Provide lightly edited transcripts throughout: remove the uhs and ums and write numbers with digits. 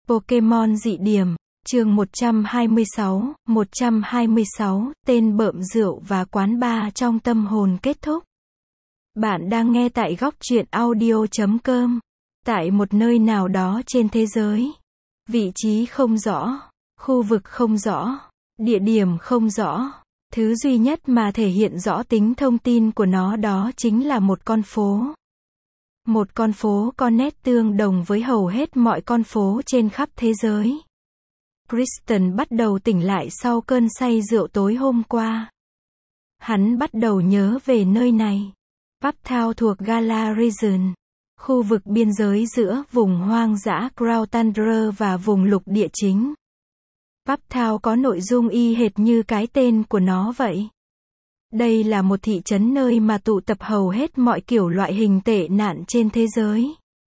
Pokemon dị điểm, chương 126, tên bợm rượu và quán bar trong tâm hồn kết thúc. Bạn đang nghe tại góc truyện audio.com. Tại một nơi nào đó trên thế giới. Vị trí không rõ, khu vực không rõ, địa điểm không rõ. Thứ duy nhất mà thể hiện rõ tính thông tin của nó đó chính là một con phố. Một con phố có nét tương đồng với hầu hết mọi con phố trên khắp thế giới. Kristen bắt đầu tỉnh lại sau cơn say rượu tối hôm qua. Hắn bắt đầu nhớ về nơi này. Uptown thuộc Gala Region, khu vực biên giới giữa vùng hoang dã Crown Tundra và vùng lục địa chính. Uptown có nội dung y hệt như cái tên của nó vậy. Đây là một thị trấn nơi mà tụ tập hầu hết mọi kiểu loại hình tệ nạn trên thế giới.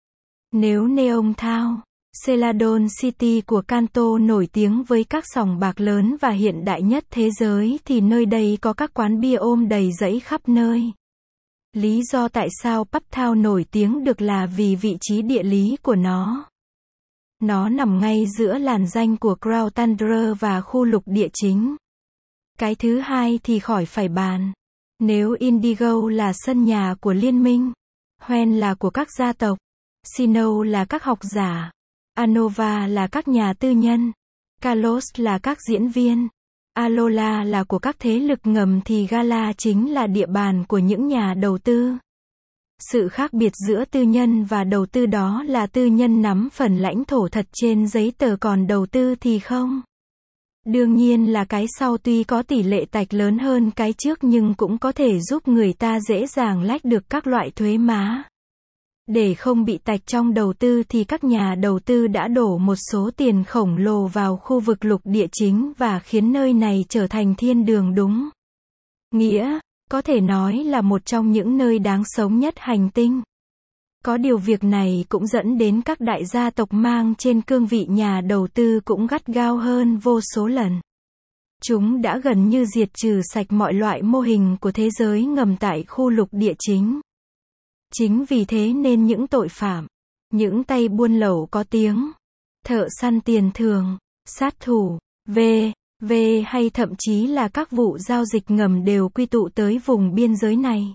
Nếu Neon Town, Celadon City của Kanto nổi tiếng với các sòng bạc lớn và hiện đại nhất thế giới thì nơi đây có các quán bia ôm đầy rẫy khắp nơi. Lý do tại sao Uptown nổi tiếng được là vì vị trí địa lý của nó. Nó nằm ngay giữa làn ranh của Crown Tundra và khu lục địa chính. Cái thứ hai thì khỏi phải bàn. Nếu Indigo là sân nhà của liên minh, Hoen là của các gia tộc, Sinnoh là các học giả, Unova là các nhà tư nhân, Kalos là các diễn viên, Alola là của các thế lực ngầm thì Gala chính là địa bàn của những nhà đầu tư. Sự khác biệt giữa tư nhân và đầu tư đó là tư nhân nắm phần lãnh thổ thật trên giấy tờ còn đầu tư thì không. Đương nhiên là cái sau tuy có tỷ lệ tạch lớn hơn cái trước nhưng cũng có thể giúp người ta dễ dàng lách được các loại thuế má. Để không bị tạch trong đầu tư thì các nhà đầu tư đã đổ một số tiền khổng lồ vào khu vực lục địa chính và khiến nơi này trở thành thiên đường đúng nghĩa, có thể nói là một trong những nơi đáng sống nhất hành tinh. Có điều việc này cũng dẫn đến các đại gia tộc mang trên cương vị nhà đầu tư cũng gắt gao hơn vô số lần. Chúng đã gần như diệt trừ sạch mọi loại mô hình của thế giới ngầm tại khu lục địa chính. Chính vì thế nên những tội phạm, những tay buôn lậu có tiếng, thợ săn tiền thường, sát thủ, v.v. hay thậm chí là các vụ giao dịch ngầm đều quy tụ tới vùng biên giới này.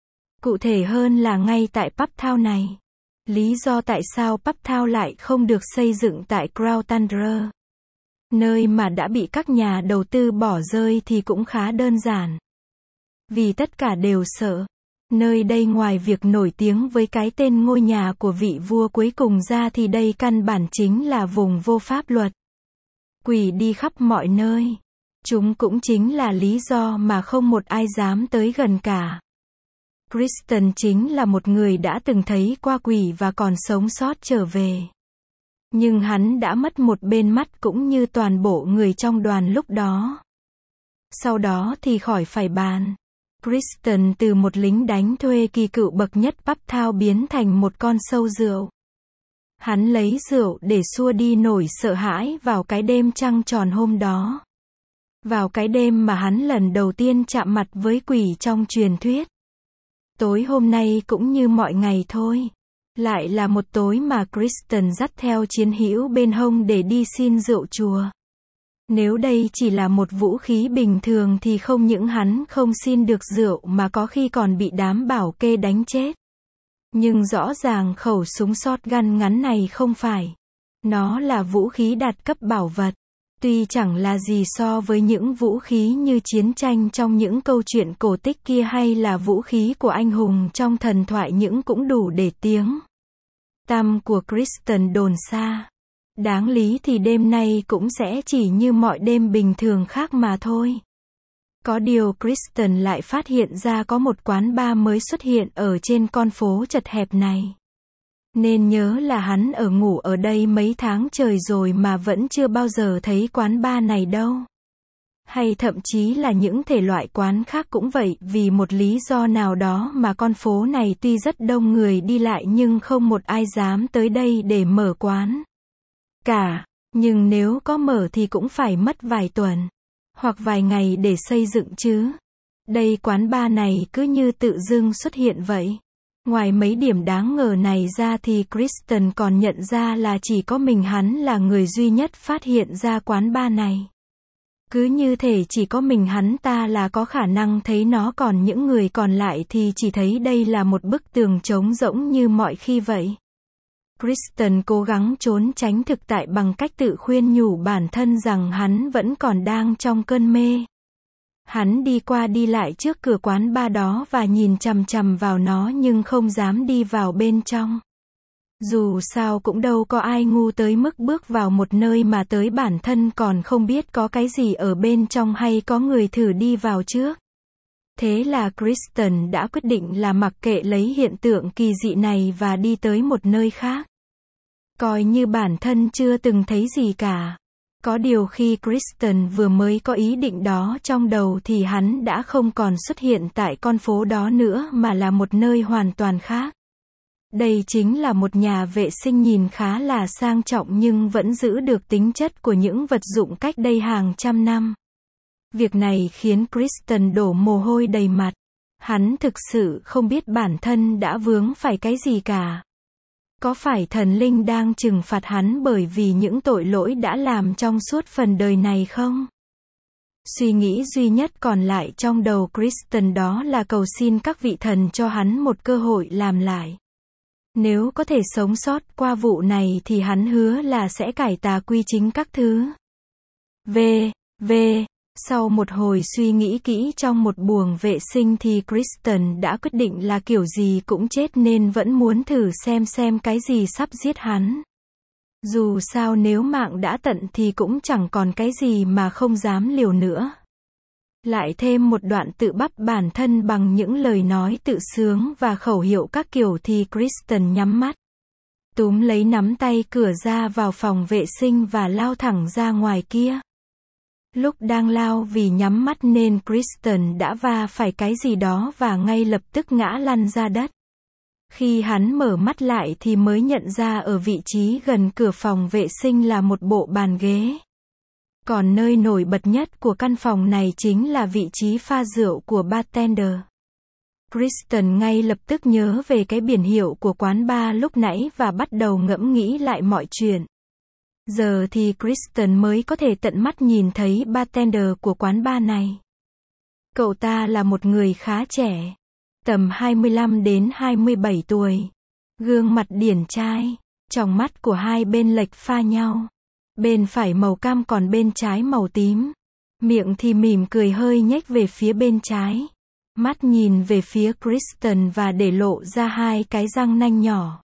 Cụ thể hơn là ngay tại Uptown này. Lý do tại sao Uptown lại không được xây dựng tại Crown Tundra, nơi mà đã bị các nhà đầu tư bỏ rơi thì cũng khá đơn giản. Vì tất cả đều sợ. Nơi đây ngoài việc nổi tiếng với cái tên ngôi nhà của vị vua cuối cùng ra thì đây căn bản chính là vùng vô pháp luật. Quỷ đi khắp mọi nơi. Chúng cũng chính là lý do mà không một ai dám tới gần cả. Kristen chính là một người đã từng thấy qua quỷ và còn sống sót trở về. Nhưng hắn đã mất một bên mắt cũng như toàn bộ người trong đoàn lúc đó. Sau đó thì khỏi phải bàn. Kristen từ một lính đánh thuê kỳ cựu bậc nhất Uptown biến thành một con sâu rượu. Hắn lấy rượu để xua đi nỗi sợ hãi vào cái đêm trăng tròn hôm đó. Vào cái đêm mà hắn lần đầu tiên chạm mặt với quỷ trong truyền thuyết. Tối hôm nay cũng như mọi ngày thôi. Lại là một tối mà Kristen dắt theo chiến hữu bên hông để đi xin rượu chùa. Nếu đây chỉ là một vũ khí bình thường thì không những hắn không xin được rượu mà có khi còn bị đám bảo kê đánh chết. Nhưng rõ ràng khẩu súng shotgun ngắn này không phải. Nó là vũ khí đạt cấp bảo vật. Tuy chẳng là gì so với những vũ khí như chiến tranh trong những câu chuyện cổ tích kia hay là vũ khí của anh hùng trong thần thoại những cũng đủ để tiếng tăm của Kristen đồn xa. Đáng lý thì đêm nay cũng sẽ chỉ như mọi đêm bình thường khác mà thôi. Có điều Kristen lại phát hiện ra có một quán bar mới xuất hiện ở trên con phố chật hẹp này. Nên nhớ là hắn ngủ ở đây mấy tháng trời rồi mà vẫn chưa bao giờ thấy quán bar này đâu. Hay thậm chí là những thể loại quán khác cũng vậy, vì một lý do nào đó mà con phố này tuy rất đông người đi lại nhưng không một ai dám tới đây để mở quán cả, nhưng nếu có mở thì cũng phải mất vài tuần hoặc vài ngày để xây dựng chứ. Đây quán bar này cứ như tự dưng xuất hiện vậy. Ngoài mấy điểm đáng ngờ này ra thì Kristen còn nhận ra là chỉ có mình hắn là người duy nhất phát hiện ra quán bar này. Cứ như thể chỉ có mình hắn ta là có khả năng thấy nó, còn những người còn lại thì chỉ thấy đây là một bức tường trống rỗng như mọi khi vậy. Kristen cố gắng trốn tránh thực tại bằng cách tự khuyên nhủ bản thân rằng hắn vẫn còn đang trong cơn mê. Hắn đi qua đi lại trước cửa quán bar đó và nhìn chằm chằm vào nó nhưng không dám đi vào bên trong. Dù sao cũng đâu có ai ngu tới mức bước vào một nơi mà tới bản thân còn không biết có cái gì ở bên trong hay có người thử đi vào trước. Thế là Kristen đã quyết định là mặc kệ lấy hiện tượng kỳ dị này và đi tới một nơi khác. Coi như bản thân chưa từng thấy gì cả. Có điều khi Kristen vừa mới có ý định đó trong đầu thì hắn đã không còn xuất hiện tại con phố đó nữa mà là một nơi hoàn toàn khác. Đây chính là một nhà vệ sinh nhìn khá là sang trọng nhưng vẫn giữ được tính chất của những vật dụng cách đây hàng trăm năm. Việc này khiến Kristen đổ mồ hôi đầy mặt. Hắn thực sự không biết bản thân đã vướng phải cái gì cả. Có phải thần linh đang trừng phạt hắn bởi vì những tội lỗi đã làm trong suốt phần đời này không? Suy nghĩ duy nhất còn lại trong đầu Kristen đó là cầu xin các vị thần cho hắn một cơ hội làm lại. Nếu có thể sống sót qua vụ này thì hắn hứa là sẽ cải tà quy chính các thứ. Sau một hồi suy nghĩ kỹ trong một buồng vệ sinh thì Kristen đã quyết định là kiểu gì cũng chết nên vẫn muốn thử xem cái gì sắp giết hắn. Dù sao nếu mạng đã tận thì cũng chẳng còn cái gì mà không dám liều nữa. Lại thêm một đoạn tự bắp bản thân bằng những lời nói tự sướng và khẩu hiệu các kiểu thì Kristen nhắm mắt. Túm lấy nắm tay cửa ra vào phòng vệ sinh và lao thẳng ra ngoài kia. Lúc đang lao vì nhắm mắt nên Kristen đã va phải cái gì đó và ngay lập tức ngã lăn ra đất. Khi hắn mở mắt lại thì mới nhận ra ở vị trí gần cửa phòng vệ sinh là một bộ bàn ghế. Còn nơi nổi bật nhất của căn phòng này chính là vị trí pha rượu của bartender. Kristen ngay lập tức nhớ về cái biển hiệu của quán bar lúc nãy và bắt đầu ngẫm nghĩ lại mọi chuyện. Giờ thì Kristen mới có thể tận mắt nhìn thấy bartender của quán bar này. Cậu ta là một người khá trẻ, tầm 25 đến 27 tuổi. Gương mặt điển trai, tròng mắt của hai bên lệch pha nhau. Bên phải màu cam còn bên trái màu tím. Miệng thì mỉm cười hơi nhếch về phía bên trái. Mắt nhìn về phía Kristen và để lộ ra hai cái răng nanh nhỏ.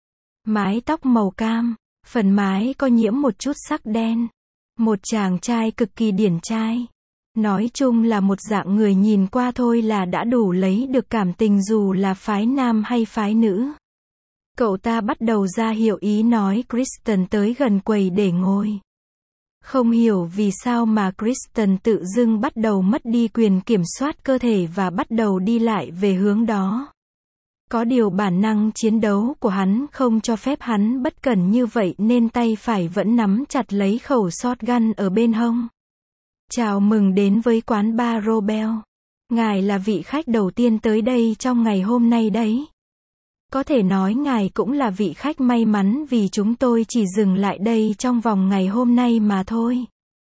Mái tóc màu cam, phần mái có nhiễm một chút sắc đen. Một chàng trai cực kỳ điển trai. Nói chung là một dạng người nhìn qua thôi là đã đủ lấy được cảm tình dù là phái nam hay phái nữ. Cậu ta bắt đầu ra hiệu ý nói Kristen tới gần quầy để ngồi. Không hiểu vì sao mà Kristen tự dưng bắt đầu mất đi quyền kiểm soát cơ thể và bắt đầu đi lại về hướng đó. Có điều bản năng chiến đấu của hắn không cho phép hắn bất cẩn như vậy nên tay phải vẫn nắm chặt lấy khẩu shotgun ở bên hông. Chào mừng đến với quán bar Robel. Ngài là vị khách đầu tiên tới đây trong ngày hôm nay đấy. Có thể nói ngài cũng là vị khách may mắn vì chúng tôi chỉ dừng lại đây trong vòng ngày hôm nay mà thôi.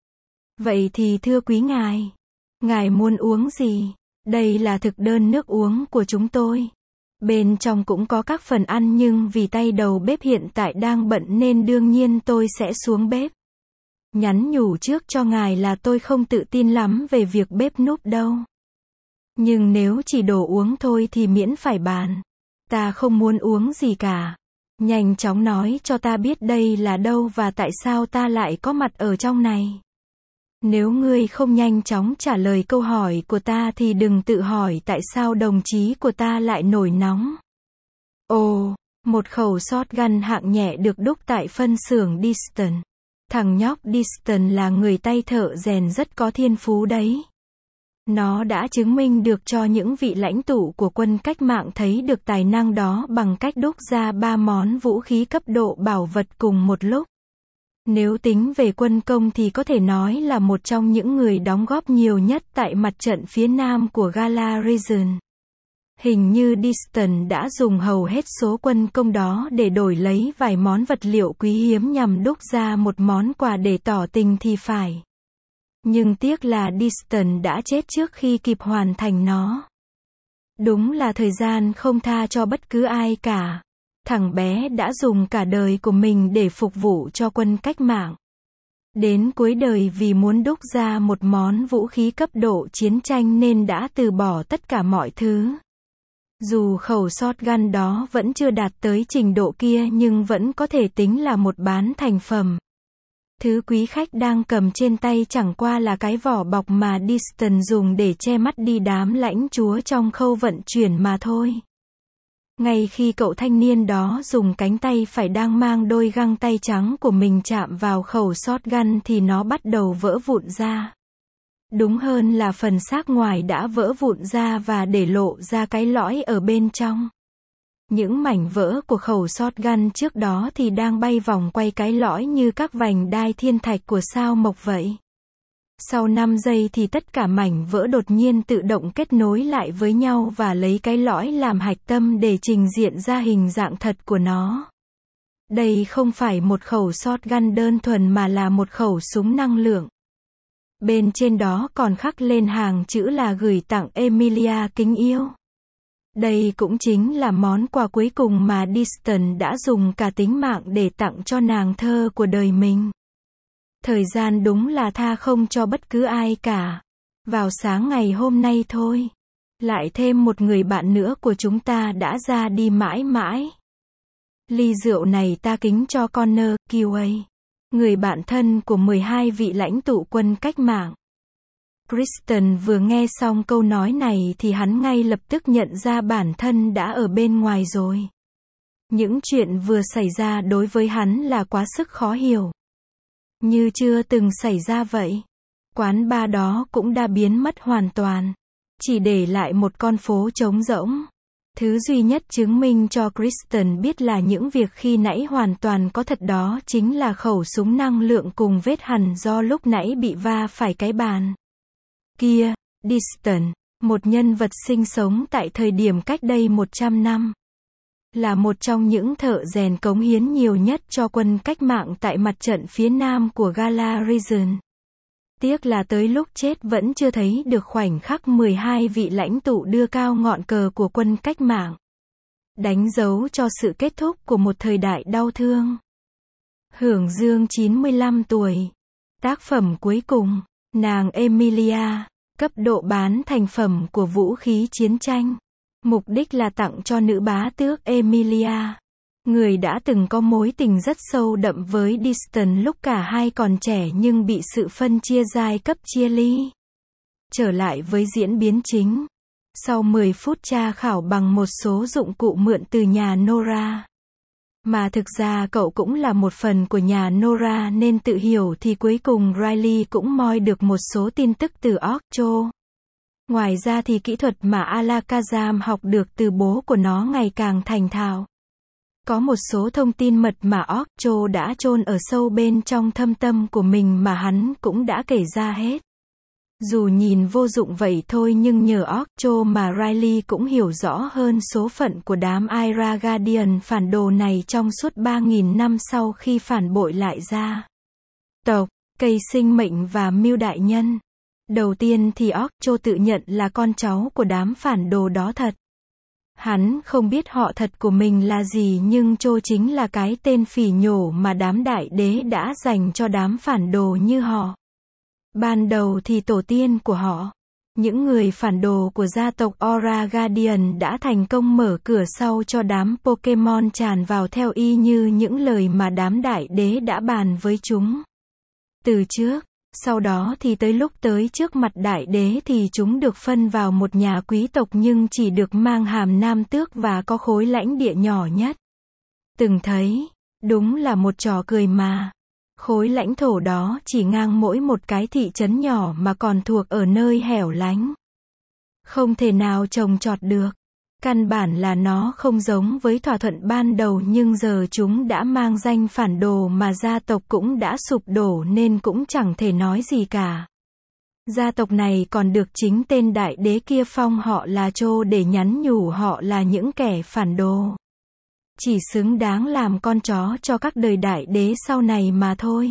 Vậy thì thưa quý ngài muốn uống gì? Đây là thực đơn nước uống của chúng tôi. Bên trong cũng có các phần ăn nhưng vì tay đầu bếp hiện tại đang bận nên đương nhiên tôi sẽ xuống bếp. Nhắn nhủ trước cho ngài là tôi không tự tin lắm về việc bếp núc đâu. Nhưng nếu chỉ đồ uống thôi thì miễn phải bàn. Ta không muốn uống gì cả. Nhanh chóng nói cho ta biết đây là đâu và tại sao ta lại có mặt ở trong này. Nếu ngươi không nhanh chóng trả lời câu hỏi của ta thì đừng tự hỏi tại sao đồng chí của ta lại nổi nóng. Ồ, một khẩu shotgun hạng nhẹ được đúc tại phân xưởng Diston. Thằng nhóc Diston là người tay thợ rèn rất có thiên phú đấy. Nó đã chứng minh được cho những vị lãnh tụ của quân cách mạng thấy được tài năng đó bằng cách đúc ra 3 món vũ khí cấp độ bảo vật cùng một lúc. Nếu tính về quân công thì có thể nói là một trong những người đóng góp nhiều nhất tại mặt trận phía nam của Gala Region. Hình như Diston đã dùng hầu hết số quân công đó để đổi lấy vài món vật liệu quý hiếm nhằm đúc ra một món quà để tỏ tình thì phải. Nhưng tiếc là Diston đã chết trước khi kịp hoàn thành nó. Đúng là thời gian không tha cho bất cứ ai cả. Thằng bé đã dùng cả đời của mình để phục vụ cho quân cách mạng. Đến cuối đời vì muốn đúc ra một món vũ khí cấp độ chiến tranh nên đã từ bỏ tất cả mọi thứ. Dù khẩu shotgun đó vẫn chưa đạt tới trình độ kia nhưng vẫn có thể tính là một bán thành phẩm. Thứ quý khách đang cầm trên tay chẳng qua là cái vỏ bọc mà Diston dùng để che mắt đi đám lãnh chúa trong khâu vận chuyển mà thôi. Ngay khi cậu thanh niên đó dùng cánh tay phải đang mang đôi găng tay trắng của mình chạm vào khẩu shotgun thì nó bắt đầu vỡ vụn ra. Đúng hơn là phần xác ngoài đã vỡ vụn ra và để lộ ra cái lõi ở bên trong. Những mảnh vỡ của khẩu shotgun trước đó thì đang bay vòng quay cái lõi như các vành đai thiên thạch của sao mộc vậy. Sau 5 giây thì tất cả mảnh vỡ đột nhiên tự động kết nối lại với nhau và lấy cái lõi làm hạch tâm để trình diện ra hình dạng thật của nó. Đây không phải một khẩu shotgun đơn thuần mà là một khẩu súng năng lượng. Bên trên đó còn khắc lên hàng chữ là gửi tặng Emilia kính yêu. Đây cũng chính là món quà cuối cùng mà Diston đã dùng cả tính mạng để tặng cho nàng thơ của đời mình. Thời gian đúng là tha không cho bất cứ ai cả. Vào sáng ngày hôm nay thôi, lại thêm một người bạn nữa của chúng ta đã ra đi mãi mãi. Ly rượu này ta kính cho Connor Kiway, người bạn thân của 12 vị lãnh tụ quân cách mạng. Kristen vừa nghe xong câu nói này thì hắn ngay lập tức nhận ra bản thân đã ở bên ngoài rồi. Những chuyện vừa xảy ra đối với hắn là quá sức khó hiểu. Như chưa từng xảy ra vậy. Quán bar đó cũng đã biến mất hoàn toàn. Chỉ để lại một con phố trống rỗng. Thứ duy nhất chứng minh cho Kristen biết là những việc khi nãy hoàn toàn có thật đó chính là khẩu súng năng lượng cùng vết hằn do lúc nãy bị va phải cái bàn. Kia, Diston, một nhân vật sinh sống tại thời điểm cách đây 100 năm. Là một trong những thợ rèn cống hiến nhiều nhất cho quân cách mạng tại mặt trận phía nam của Gala Region. Tiếc là tới lúc chết vẫn chưa thấy được khoảnh khắc 12 vị lãnh tụ đưa cao ngọn cờ của quân cách mạng. Đánh dấu cho sự kết thúc của một thời đại đau thương. Hưởng dương 95 tuổi. Tác phẩm cuối cùng, nàng Emilia, cấp độ bán thành phẩm của vũ khí chiến tranh. Mục đích là tặng cho nữ bá tước Emilia, người đã từng có mối tình rất sâu đậm với Diston lúc cả hai còn trẻ nhưng bị sự phân chia giai cấp chia ly. Trở lại với diễn biến chính. Sau 10 phút tra khảo bằng một số dụng cụ mượn từ nhà Nora. Mà thực ra cậu cũng là một phần của nhà Nora nên tự hiểu thì cuối cùng Riley cũng moi được một số tin tức từ Occho. Ngoài ra thì kỹ thuật mà Alakazam học được từ bố của nó ngày càng thành thạo. Có một số thông tin mật mà Occho đã chôn ở sâu bên trong thâm tâm của mình mà hắn cũng đã kể ra hết. Dù nhìn vô dụng vậy thôi nhưng nhờ Occho mà Riley cũng hiểu rõ hơn số phận của đám Ira Guardian phản đồ này trong suốt 3.000 năm sau khi phản bội lại gia tộc, cây sinh mệnh và mưu đại nhân. Đầu tiên thì Occho tự nhận là con cháu của đám phản đồ đó thật. Hắn không biết họ thật của mình là gì nhưng Cho chính là cái tên phỉ nhổ mà đám đại đế đã dành cho đám phản đồ như họ. Ban đầu thì tổ tiên của họ, những người phản đồ của gia tộc Aura Guardian đã thành công mở cửa sau cho đám Pokemon tràn vào theo y như những lời mà đám đại đế đã bàn với chúng. Từ trước, sau đó thì tới lúc tới trước mặt đại đế thì chúng được phân vào một nhà quý tộc nhưng chỉ được mang hàm nam tước và có khối lãnh địa nhỏ nhất. Từng thấy, đúng là một trò cười mà. Khối lãnh thổ đó chỉ ngang mỗi một cái thị trấn nhỏ mà còn thuộc ở nơi hẻo lánh. Không thể nào trồng trọt được. Căn bản là nó không giống với thỏa thuận ban đầu nhưng giờ chúng đã mang danh phản đồ mà gia tộc cũng đã sụp đổ nên cũng chẳng thể nói gì cả. Gia tộc này còn được chính tên đại đế kia phong họ là Trô để nhắn nhủ họ là những kẻ phản đồ. Chỉ xứng đáng làm con chó cho các đời đại đế sau này mà thôi.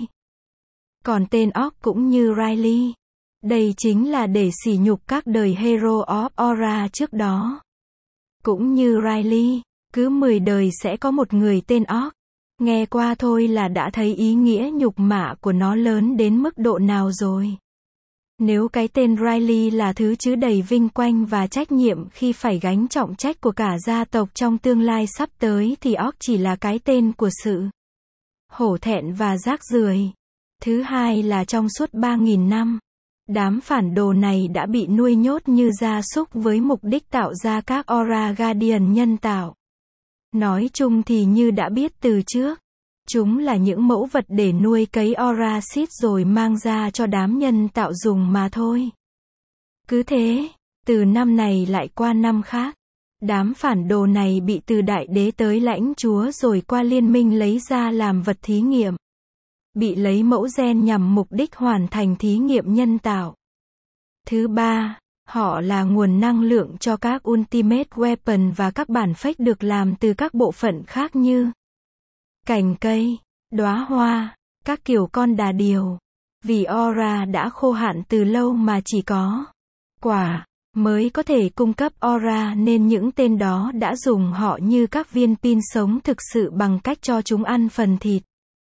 Còn tên Orc cũng như Riley. Đây chính là để sỉ nhục các đời Hero of Aura trước đó. Cũng như Riley, cứ 10 đời sẽ có một người tên Orc. Nghe qua thôi là đã thấy ý nghĩa nhục mạ của nó lớn đến mức độ nào rồi. Nếu cái tên Riley là thứ chứa đầy vinh quang và trách nhiệm khi phải gánh trọng trách của cả gia tộc trong tương lai sắp tới thì Orc chỉ là cái tên của sự hổ thẹn và rác rưởi. Thứ hai là trong suốt 3.000 năm, đám phản đồ này đã bị nuôi nhốt như gia súc với mục đích tạo ra các Aura Guardian nhân tạo. Nói chung thì như đã biết từ trước, chúng là những mẫu vật để nuôi cấy Aura Seed rồi mang ra cho đám nhân tạo dùng mà thôi. Cứ thế, từ năm này lại qua năm khác, đám phản đồ này bị từ đại đế tới lãnh chúa rồi qua liên minh lấy ra làm vật thí nghiệm. Bị lấy mẫu gen nhằm mục đích hoàn thành thí nghiệm nhân tạo. Thứ ba, họ là nguồn năng lượng cho các Ultimate Weapon và các bản phách được làm từ các bộ phận khác như cành cây, đóa hoa, các kiểu con đà điểu. Vì Aura đã khô hạn từ lâu mà chỉ có quả mới có thể cung cấp Aura nên những tên đó đã dùng họ như các viên pin sống thực sự bằng cách cho chúng ăn phần thịt,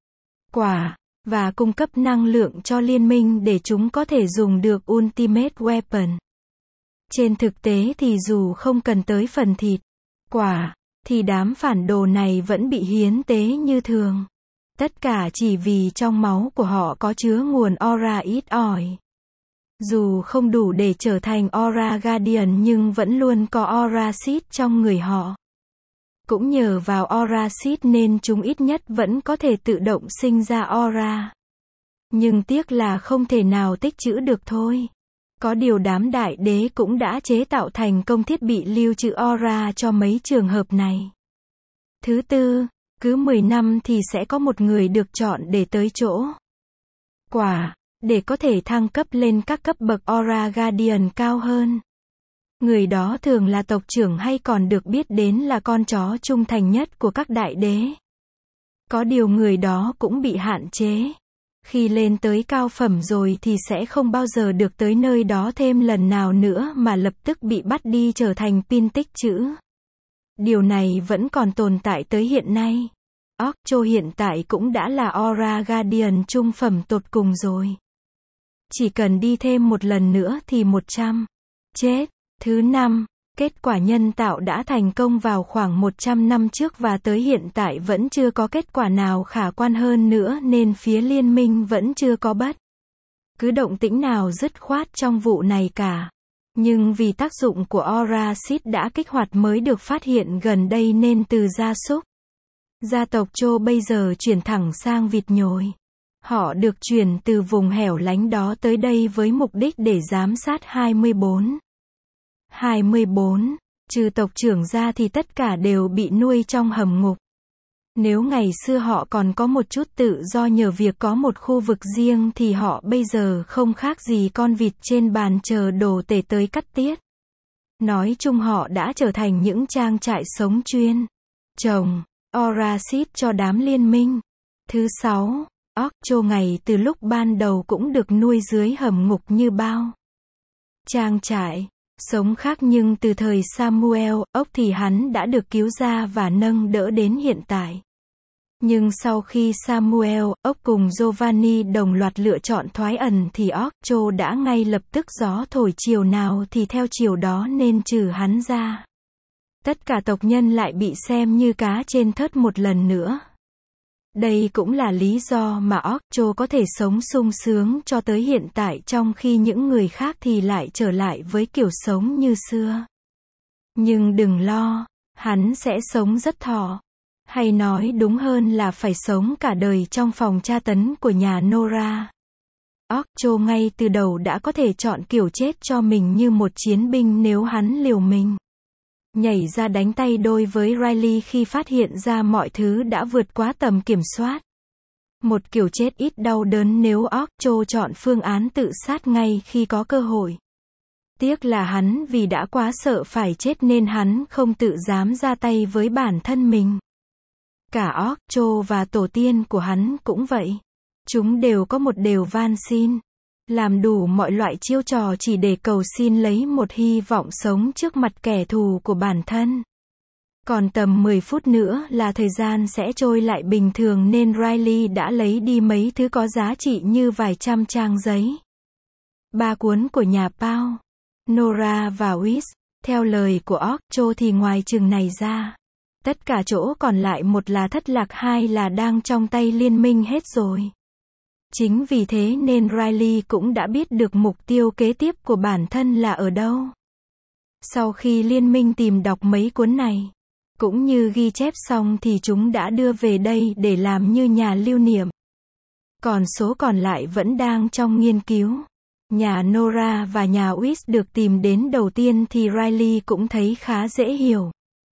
quả và cung cấp năng lượng cho liên minh để chúng có thể dùng được Ultimate Weapon. Trên thực tế thì dù không cần tới phần thịt, quả, thì đám phản đồ này vẫn bị hiến tế như thường. Tất cả chỉ vì trong máu của họ có chứa nguồn Aura ít ỏi. Dù không đủ để trở thành Aura Guardian nhưng vẫn luôn có Aura Seed trong người họ. Cũng nhờ vào Aura Seed nên chúng ít nhất vẫn có thể tự động sinh ra Aura. Nhưng tiếc là không thể nào tích trữ được thôi. Có điều đám đại đế cũng đã chế tạo thành công thiết bị lưu trữ Aura cho mấy trường hợp này. Thứ tư, cứ 10 năm thì sẽ có một người được chọn để tới chỗ quả, để có thể thăng cấp lên các cấp bậc Aura Guardian cao hơn. Người đó thường là tộc trưởng hay còn được biết đến là con chó trung thành nhất của các đại đế. Có điều người đó cũng bị hạn chế. Khi lên tới cao phẩm rồi thì sẽ không bao giờ được tới nơi đó thêm lần nào nữa mà lập tức bị bắt đi trở thành pin tích trữ. Điều này vẫn còn tồn tại tới hiện nay. Orc Trô hiện tại cũng đã là Aura Guardian trung phẩm tột cùng rồi. Chỉ cần đi thêm một lần nữa thì 100. Chết. Thứ năm, kết quả nhân tạo đã thành công vào khoảng 100 năm trước và tới hiện tại vẫn chưa có kết quả nào khả quan hơn nữa nên phía liên minh vẫn chưa có bất cứ động tĩnh nào dứt khoát trong vụ này cả. Nhưng vì tác dụng của Aura Seed đã kích hoạt mới được phát hiện gần đây nên từ gia súc, gia tộc Trô bây giờ chuyển thẳng sang vịt nhồi. Họ được chuyển từ vùng hẻo lánh đó tới đây với mục đích để giám sát 24. Trừ tộc trưởng ra thì tất cả đều bị nuôi trong hầm ngục. Nếu ngày xưa họ còn có một chút tự do nhờ việc có một khu vực riêng thì họ bây giờ không khác gì con vịt trên bàn chờ đồ tể tới cắt tiết. Nói chung họ đã trở thành những trang trại sống chuyên trồng Aura Seed cho đám liên minh. Thứ 6, Orc Trô ngày từ lúc ban đầu cũng được nuôi dưới hầm ngục như bao trang trại sống khác nhưng từ thời Samuel, ốc thì hắn đã được cứu ra và nâng đỡ đến hiện tại. Nhưng sau khi Samuel, ốc cùng Giovanni đồng loạt lựa chọn thoái ẩn thì Orc Trô đã ngay lập tức gió thổi chiều nào thì theo chiều đó nên trừ hắn ra. Tất cả tộc nhân lại bị xem như cá trên thớt một lần nữa. Đây cũng là lý do mà Orc Trô có thể sống sung sướng cho tới hiện tại trong khi những người khác thì lại trở lại với kiểu sống như xưa. Nhưng đừng lo, hắn sẽ sống rất thọ. Hay nói đúng hơn là phải sống cả đời trong phòng tra tấn của nhà Nora. Orc Trô ngay từ đầu đã có thể chọn kiểu chết cho mình như một chiến binh nếu hắn liều mình nhảy ra đánh tay đôi với Riley khi phát hiện ra mọi thứ đã vượt quá tầm kiểm soát. Một kiểu chết ít đau đớn nếu Okcho chọn phương án tự sát ngay khi có cơ hội. Tiếc là hắn vì đã quá sợ phải chết nên hắn không tự dám ra tay với bản thân mình. Cả Okcho và tổ tiên của hắn cũng vậy. Chúng đều có một điều van xin. Làm đủ mọi loại chiêu trò chỉ để cầu xin lấy một hy vọng sống trước mặt kẻ thù của bản thân. Còn tầm 10 phút nữa là thời gian sẽ trôi lại bình thường nên Riley đã lấy đi mấy thứ có giá trị như vài trăm trang giấy. 3 cuốn của nhà Paul, Nora và Wiz. Theo lời của Okcho thì ngoài chừng này ra, tất cả chỗ còn lại, một là thất lạc, hai là đang trong tay liên minh hết rồi. Chính vì thế nên Riley cũng đã biết được mục tiêu kế tiếp của bản thân là ở đâu. Sau khi liên minh tìm đọc mấy cuốn này, cũng như ghi chép xong thì chúng đã đưa về đây để làm như nhà lưu niệm. Còn số còn lại vẫn đang trong nghiên cứu. Nhà Nora và nhà Wiz được tìm đến đầu tiên thì Riley cũng thấy khá dễ hiểu.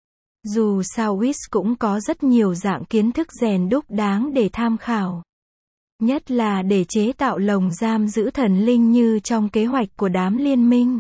Dù sao Wiz cũng có rất nhiều dạng kiến thức rèn đúc đáng để tham khảo. Nhất là để chế tạo lồng giam giữ thần linh như trong kế hoạch của đám liên minh.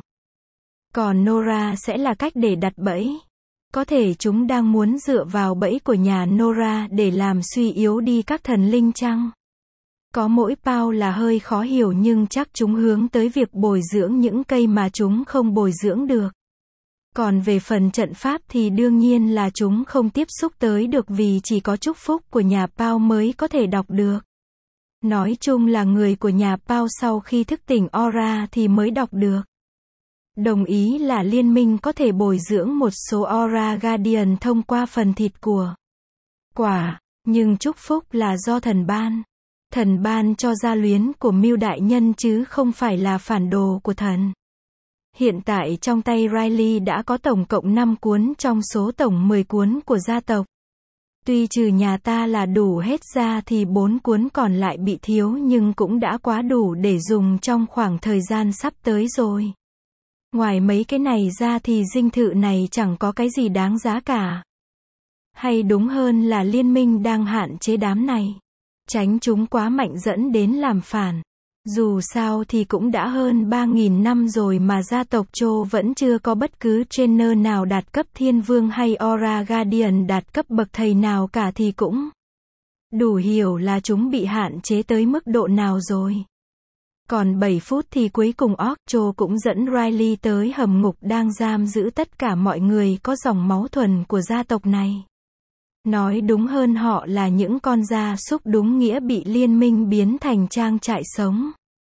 Còn Nora sẽ là cách để đặt bẫy. Có thể chúng đang muốn dựa vào bẫy của nhà Nora để làm suy yếu đi các thần linh chăng? Có mỗi Paul là hơi khó hiểu nhưng chắc chúng hướng tới việc bồi dưỡng những cây mà chúng không bồi dưỡng được. Còn về phần trận pháp thì đương nhiên là chúng không tiếp xúc tới được vì chỉ có chúc phúc của nhà Paul mới có thể đọc được. Nói chung là người của nhà Paul sau khi thức tỉnh aura thì mới đọc được. Đồng ý là liên minh có thể bồi dưỡng một số Aura Guardian thông qua phần thịt của quả, nhưng chúc phúc là do thần ban. Thần ban cho gia luyến của Mưu đại nhân chứ không phải là phản đồ của thần. Hiện tại trong tay Riley đã có tổng cộng 5 cuốn trong số tổng 10 cuốn của gia tộc. Tuy trừ nhà ta là đủ hết ra thì 4 cuốn còn lại bị thiếu nhưng cũng đã quá đủ để dùng trong khoảng thời gian sắp tới rồi. Ngoài mấy cái này ra thì dinh thự này chẳng có cái gì đáng giá cả. Hay đúng hơn là liên minh đang hạn chế đám này. Tránh chúng quá mạnh dẫn đến làm phản. Dù sao thì cũng đã hơn 3.000 năm rồi mà gia tộc Cho vẫn chưa có bất cứ trainer nào đạt cấp thiên vương hay Aura Guardian đạt cấp bậc thầy nào cả thì cũng đủ hiểu là chúng bị hạn chế tới mức độ nào rồi. Còn 7 phút thì cuối cùng Okcho cũng dẫn Riley tới hầm ngục đang giam giữ tất cả mọi người có dòng máu thuần của gia tộc này. Nói đúng hơn họ là những con gia súc đúng nghĩa bị liên minh biến thành trang trại sống.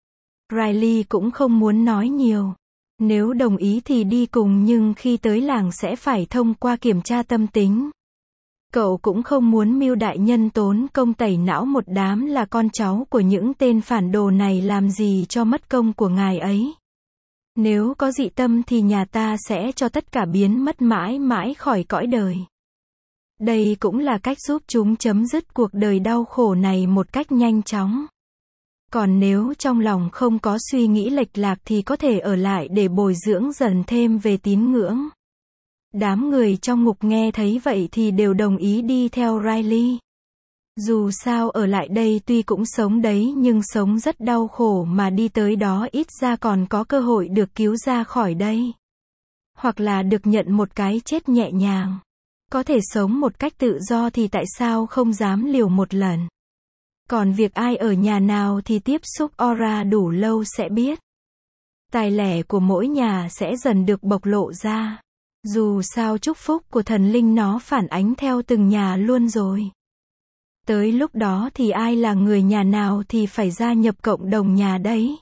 Riley cũng không muốn nói nhiều. Nếu đồng ý thì đi cùng nhưng khi tới làng sẽ phải thông qua kiểm tra tâm tính. Cậu cũng không muốn Mưu đại nhân tốn công tẩy não một đám là con cháu của những tên phản đồ này làm gì cho mất công của ngài ấy. Nếu có dị tâm thì nhà ta sẽ cho tất cả biến mất mãi mãi khỏi cõi đời. Đây cũng là cách giúp chúng chấm dứt cuộc đời đau khổ này một cách nhanh chóng. Còn nếu trong lòng không có suy nghĩ lệch lạc thì có thể ở lại để bồi dưỡng dần thêm về tín ngưỡng. Đám người trong ngục nghe thấy vậy thì đều đồng ý đi theo Riley. Dù sao ở lại đây tuy cũng sống đấy nhưng sống rất đau khổ mà đi tới đó ít ra còn có cơ hội được cứu ra khỏi đây. Hoặc là được nhận một cái chết nhẹ nhàng. Có thể sống một cách tự do thì tại sao không dám liều một lần. Còn việc ai ở nhà nào thì tiếp xúc aura đủ lâu sẽ biết. Tài lẻ của mỗi nhà sẽ dần được bộc lộ ra. Dù sao chúc phúc của thần linh nó phản ánh theo từng nhà luôn rồi. Tới lúc đó thì ai là người nhà nào thì phải gia nhập cộng đồng nhà đấy.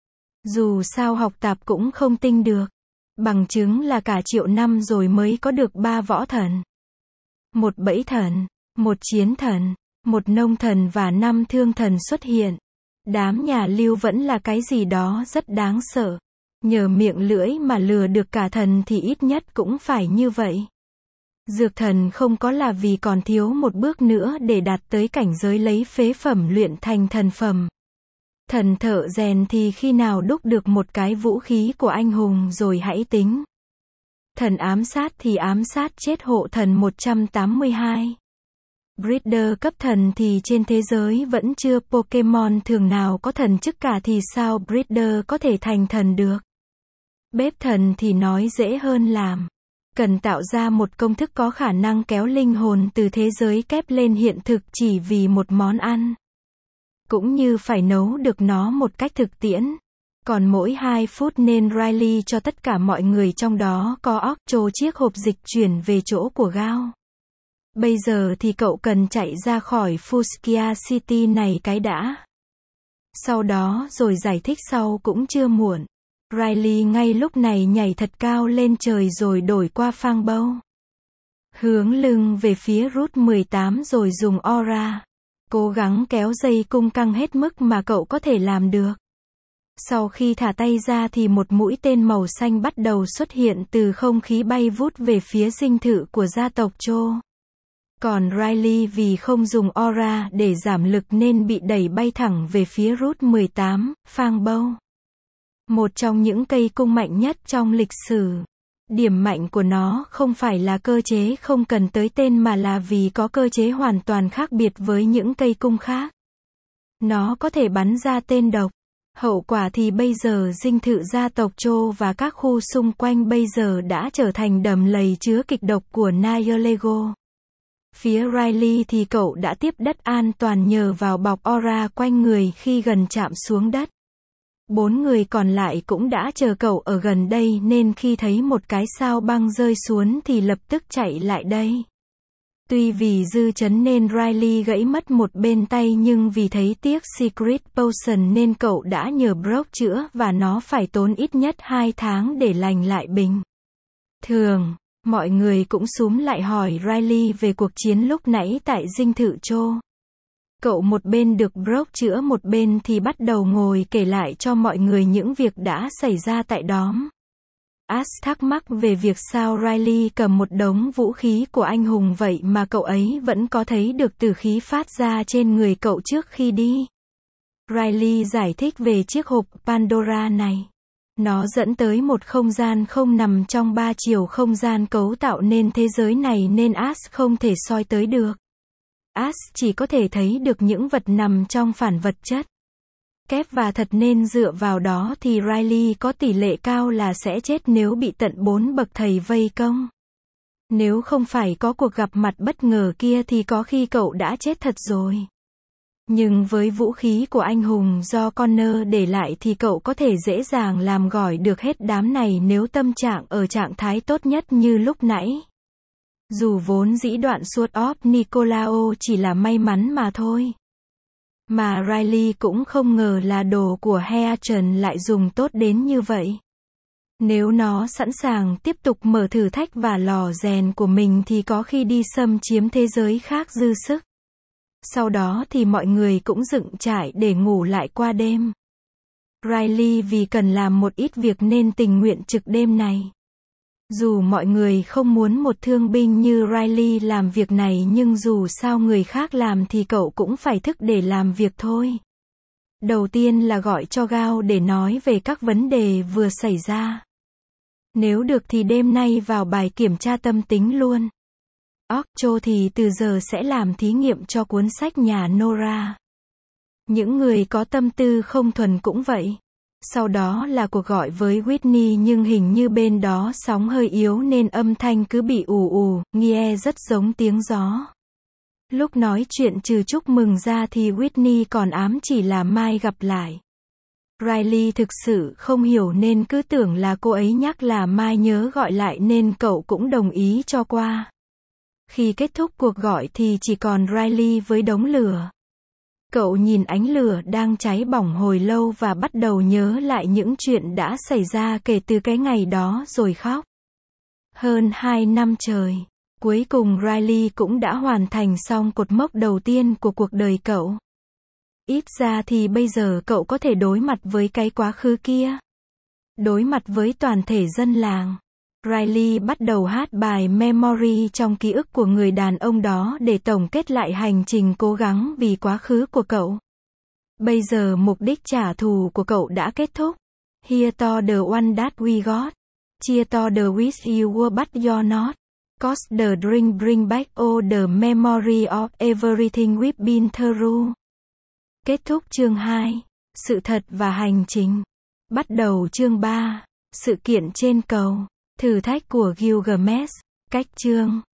Dù sao học tạp cũng không tinh được. Bằng chứng là cả triệu năm rồi mới có được 3 võ thần. Một bẫy thần, một chiến thần, một nông thần và 5 thương thần xuất hiện. Đám nhà Lưu vẫn là cái gì đó rất đáng sợ. Nhờ miệng lưỡi mà lừa được cả thần thì ít nhất cũng phải như vậy. Dược thần không có là vì còn thiếu một bước nữa để đạt tới cảnh giới lấy phế phẩm luyện thành thần phẩm. Thần thợ rèn thì khi nào đúc được một cái vũ khí của anh hùng rồi hãy tính. Thần ám sát thì ám sát chết hộ thần 182. Breeder cấp thần thì trên thế giới vẫn chưa Pokemon thường nào có thần chức cả thì sao Breeder có thể thành thần được. Bếp thần thì nói dễ hơn làm. Cần tạo ra một công thức có khả năng kéo linh hồn từ thế giới kép lên hiện thực chỉ vì một món ăn. Cũng như phải nấu được nó một cách thực tiễn. Còn mỗi 2 phút nên Riley cho tất cả mọi người trong đó có Octo chiếc hộp dịch chuyển về chỗ của Gao. Bây giờ thì cậu cần chạy ra khỏi Fuskia City này cái đã. Sau đó rồi giải thích sau cũng chưa muộn. Riley ngay lúc này nhảy thật cao lên trời rồi đổi qua phang bâu. Hướng lưng về phía Route 18 rồi dùng aura. Cố gắng kéo dây cung căng hết mức mà cậu có thể làm được. Sau khi thả tay ra thì một mũi tên màu xanh bắt đầu xuất hiện từ không khí bay vút về phía dinh thự của gia tộc Cho. Còn Riley vì không dùng aura để giảm lực nên bị đẩy bay thẳng về phía Route 18, phang bâu. Một trong những cây cung mạnh nhất trong lịch sử. Điểm mạnh của nó không phải là cơ chế không cần tới tên mà là vì có cơ chế hoàn toàn khác biệt với những cây cung khác. Nó có thể bắn ra tên độc. Hậu quả thì bây giờ dinh thự gia tộc Cho và các khu xung quanh bây giờ đã trở thành đầm lầy chứa kịch độc của Nihilego. Phía Riley thì cậu đã tiếp đất an toàn nhờ vào bọc aura quanh người khi gần chạm xuống đất. 4 người còn lại cũng đã chờ cậu ở gần đây nên khi thấy một cái sao băng rơi xuống thì lập tức chạy lại đây. Tuy vì dư chấn nên Riley gãy mất một bên tay nhưng vì thấy tiếc Secret Potion nên cậu đã nhờ Brock chữa và nó phải tốn ít nhất 2 tháng để lành lại bình thường. Mọi người cũng xúm lại hỏi Riley về cuộc chiến lúc nãy tại dinh thự Cho. Cậu một bên được Brock chữa một bên thì bắt đầu ngồi kể lại cho mọi người những việc đã xảy ra tại đó. Ash thắc mắc về việc sao Riley cầm một đống vũ khí của anh hùng vậy mà cậu ấy vẫn có thấy được tử khí phát ra trên người cậu trước khi đi. Riley giải thích về chiếc hộp Pandora này. Nó dẫn tới một không gian không nằm trong 3 chiều không gian cấu tạo nên thế giới này nên Ash không thể soi tới được. Ash chỉ có thể thấy được những vật nằm trong phản vật chất. Kép và thật nên dựa vào đó thì Riley có tỷ lệ cao là sẽ chết nếu bị tận 4 bậc thầy vây công. Nếu không phải có cuộc gặp mặt bất ngờ kia thì có khi cậu đã chết thật rồi. Nhưng với vũ khí của anh hùng do Connor để lại thì cậu có thể dễ dàng làm gỏi được hết đám này nếu tâm trạng ở trạng thái tốt nhất như lúc nãy. Dù vốn dĩ đoạn Sword of Nicolao chỉ là may mắn mà thôi. Mà Riley cũng không ngờ là đồ của Heatran lại dùng tốt đến như vậy. Nếu nó sẵn sàng tiếp tục mở thử thách và lò rèn của mình thì có khi đi xâm chiếm thế giới khác dư sức. Sau đó thì mọi người cũng dựng trại để ngủ lại qua đêm. Riley vì cần làm một ít việc nên tình nguyện trực đêm này. Dù mọi người không muốn một thương binh như Riley làm việc này nhưng dù sao người khác làm thì cậu cũng phải thức để làm việc thôi. Đầu tiên là gọi cho Gao để nói về các vấn đề vừa xảy ra. Nếu được thì đêm nay vào bài kiểm tra tâm tính luôn. Octo thì từ giờ sẽ làm thí nghiệm cho cuốn sách nhà Nora. Những người có tâm tư không thuần cũng vậy. Sau đó là cuộc gọi với Whitney nhưng hình như bên đó sóng hơi yếu nên âm thanh cứ bị ù ù, nghe rất giống tiếng gió. Lúc nói chuyện trừ chúc mừng ra thì Whitney còn ám chỉ là mai gặp lại. Riley thực sự không hiểu nên cứ tưởng là cô ấy nhắc là mai nhớ gọi lại nên cậu cũng đồng ý cho qua. Khi kết thúc cuộc gọi thì chỉ còn Riley với đống lửa. Cậu nhìn ánh lửa đang cháy bỏng hồi lâu và bắt đầu nhớ lại những chuyện đã xảy ra kể từ cái ngày đó rồi khóc. Hơn 2 năm trời, cuối cùng Riley cũng đã hoàn thành xong cột mốc đầu tiên của cuộc đời cậu. Ít ra thì bây giờ cậu có thể đối mặt với cái quá khứ kia. Đối mặt với toàn thể dân làng. Riley bắt đầu hát bài Memory trong ký ức của người đàn ông đó để tổng kết lại hành trình cố gắng vì quá khứ của cậu. Bây giờ mục đích trả thù của cậu đã kết thúc. Here to the one that we got. Cheer to the wish you were but you're not. Cause the drink bring back all the memory of everything we've been through. Kết thúc chương 2. Sự thật và hành trình. Bắt đầu chương 3. Sự kiện trên cầu. Thử thách của Gilgamesh. Cách chương